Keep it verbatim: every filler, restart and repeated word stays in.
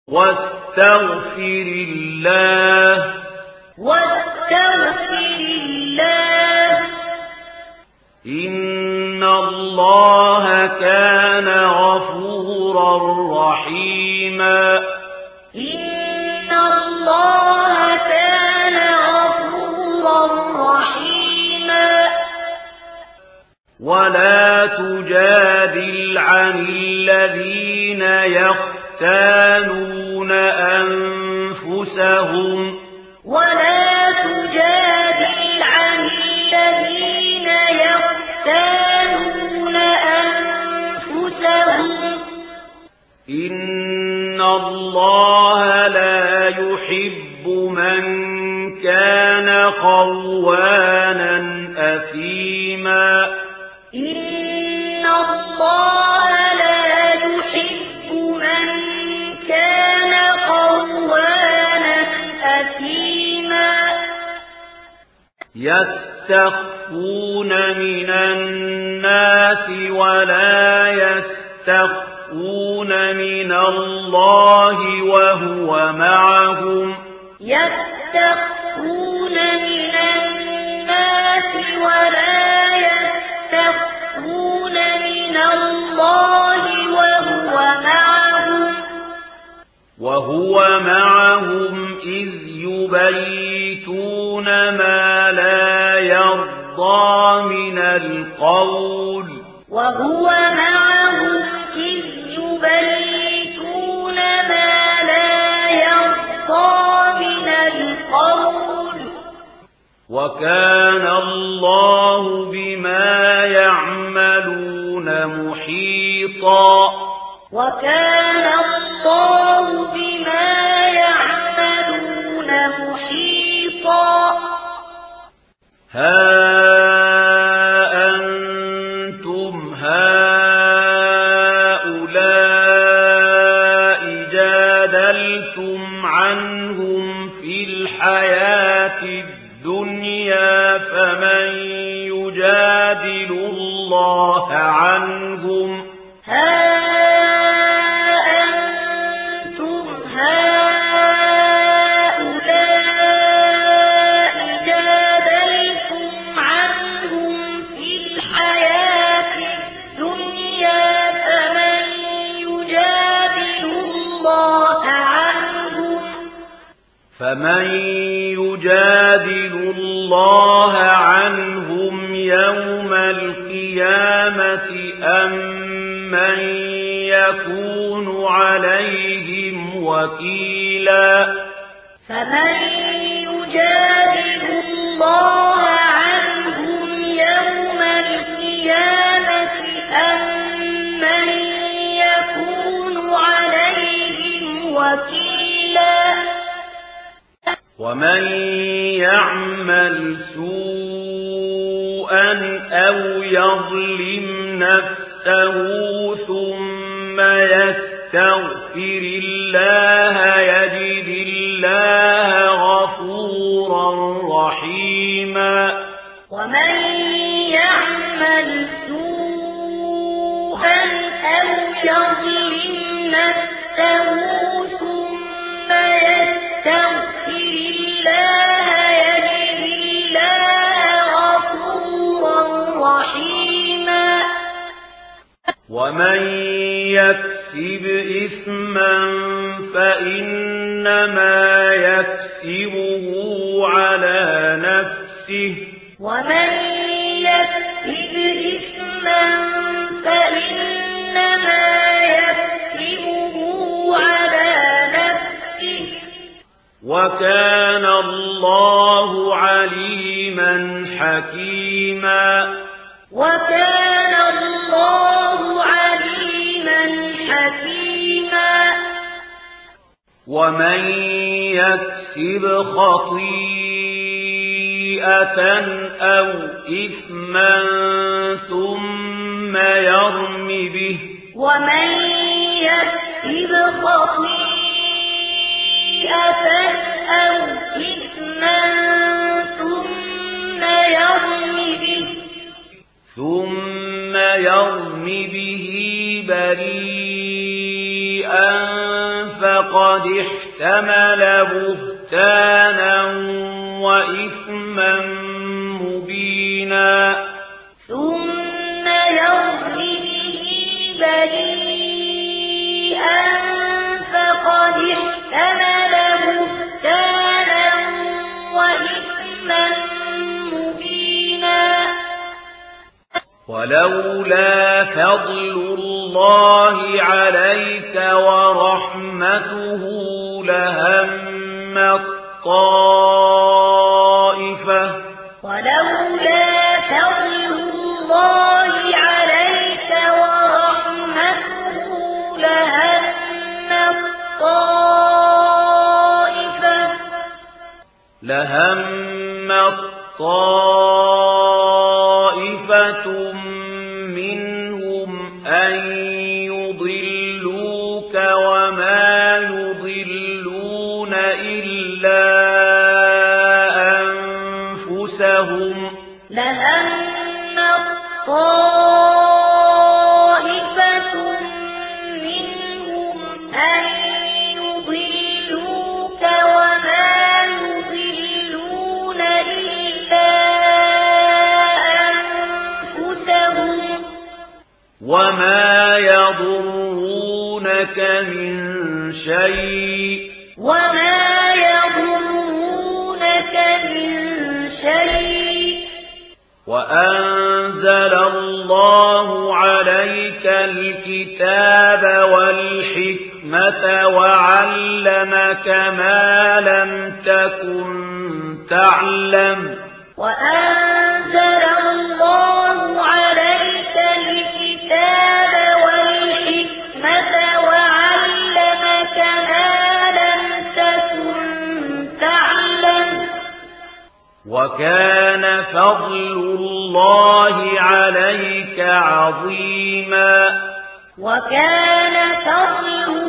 واستغفر الله واستغفر الله إن الله كان غفورا رحيما إن الله كان غفورا رحيما ولا تجادل عن الذين يختانون أنفسهم ولا تجادل عن الذين يختانون أنفسهم إن الله لا يحب من كان خوانا أثيما إن الله لا يحب من كان خوانا أثيما يستخفون من الناس ولا يستخفون من الله وهو معهم يستخفون من الناس ولا يستخفون من الله وهو معهم وهو معهم إذ يبيتون ما لا يرضى من القول وهو معهم إذ يبيتون ما لا يرضى من القول وكان الله بما يعملون محيطا وكان الله بما يعملون محيطا ها أنتم هؤلاء جادلتم عنهم في الحياة الدنيا فمن يجادل الله عنهم ها أنتم هؤلاء جادلتم عنهم في الحياة الدنيا فمن يجادل الله عنهم فمن يجادل الله عنهم يوم القيامة أم من يكون عليهم وكيلا فمن يجادل الله عنهم يوم القيامة أم من يكون عليهم وكيلا ومن يعمل سوءا أو يظلم نفسه ثم يستغفر الله يجد الله غفورا رحيما ومن يعمل سوءا أو يظلم نفسه ثم يستغفر الله يجد الله غفورا رحيما ومن يكسب إثما فإنما يكسبه على نفسه ومن يكسب إثما فإنما يكسبه على نفسه وكان الله عليما حكيما وكان الله عليما حكيما ومن يكسب خطيئة أو إثما ثم يرم به ومن يكسب خطيئة أو إثما ثم يرم به ثم يرم به بريئا فقد فقد احتمل بهتانا وإثما مبينا ثم يرمي به بريئا فقد احتمل بهتانا وإثما مبينا ولولا فضل الله عليك ورحمته لهم طائفة ولولا فضل الله عليك ورحمته لهم طائفة لهم طائفة منهم أن يضلوك وما يضلون إلا أنفسهم لهم طائفة منهم أن يضلوك وما يضلون إلا أنفسهم وما يضرونك من شيء وما يضرونك من شيء وأنزل الله عليك الكتاب والحكمة وعلمك ما لم تكن تعلم وأنزل الله عليك الكتاب والحكمة وعلمك ما لم تكن تعلم وكان فضل الله عليك عظيما وكان فضل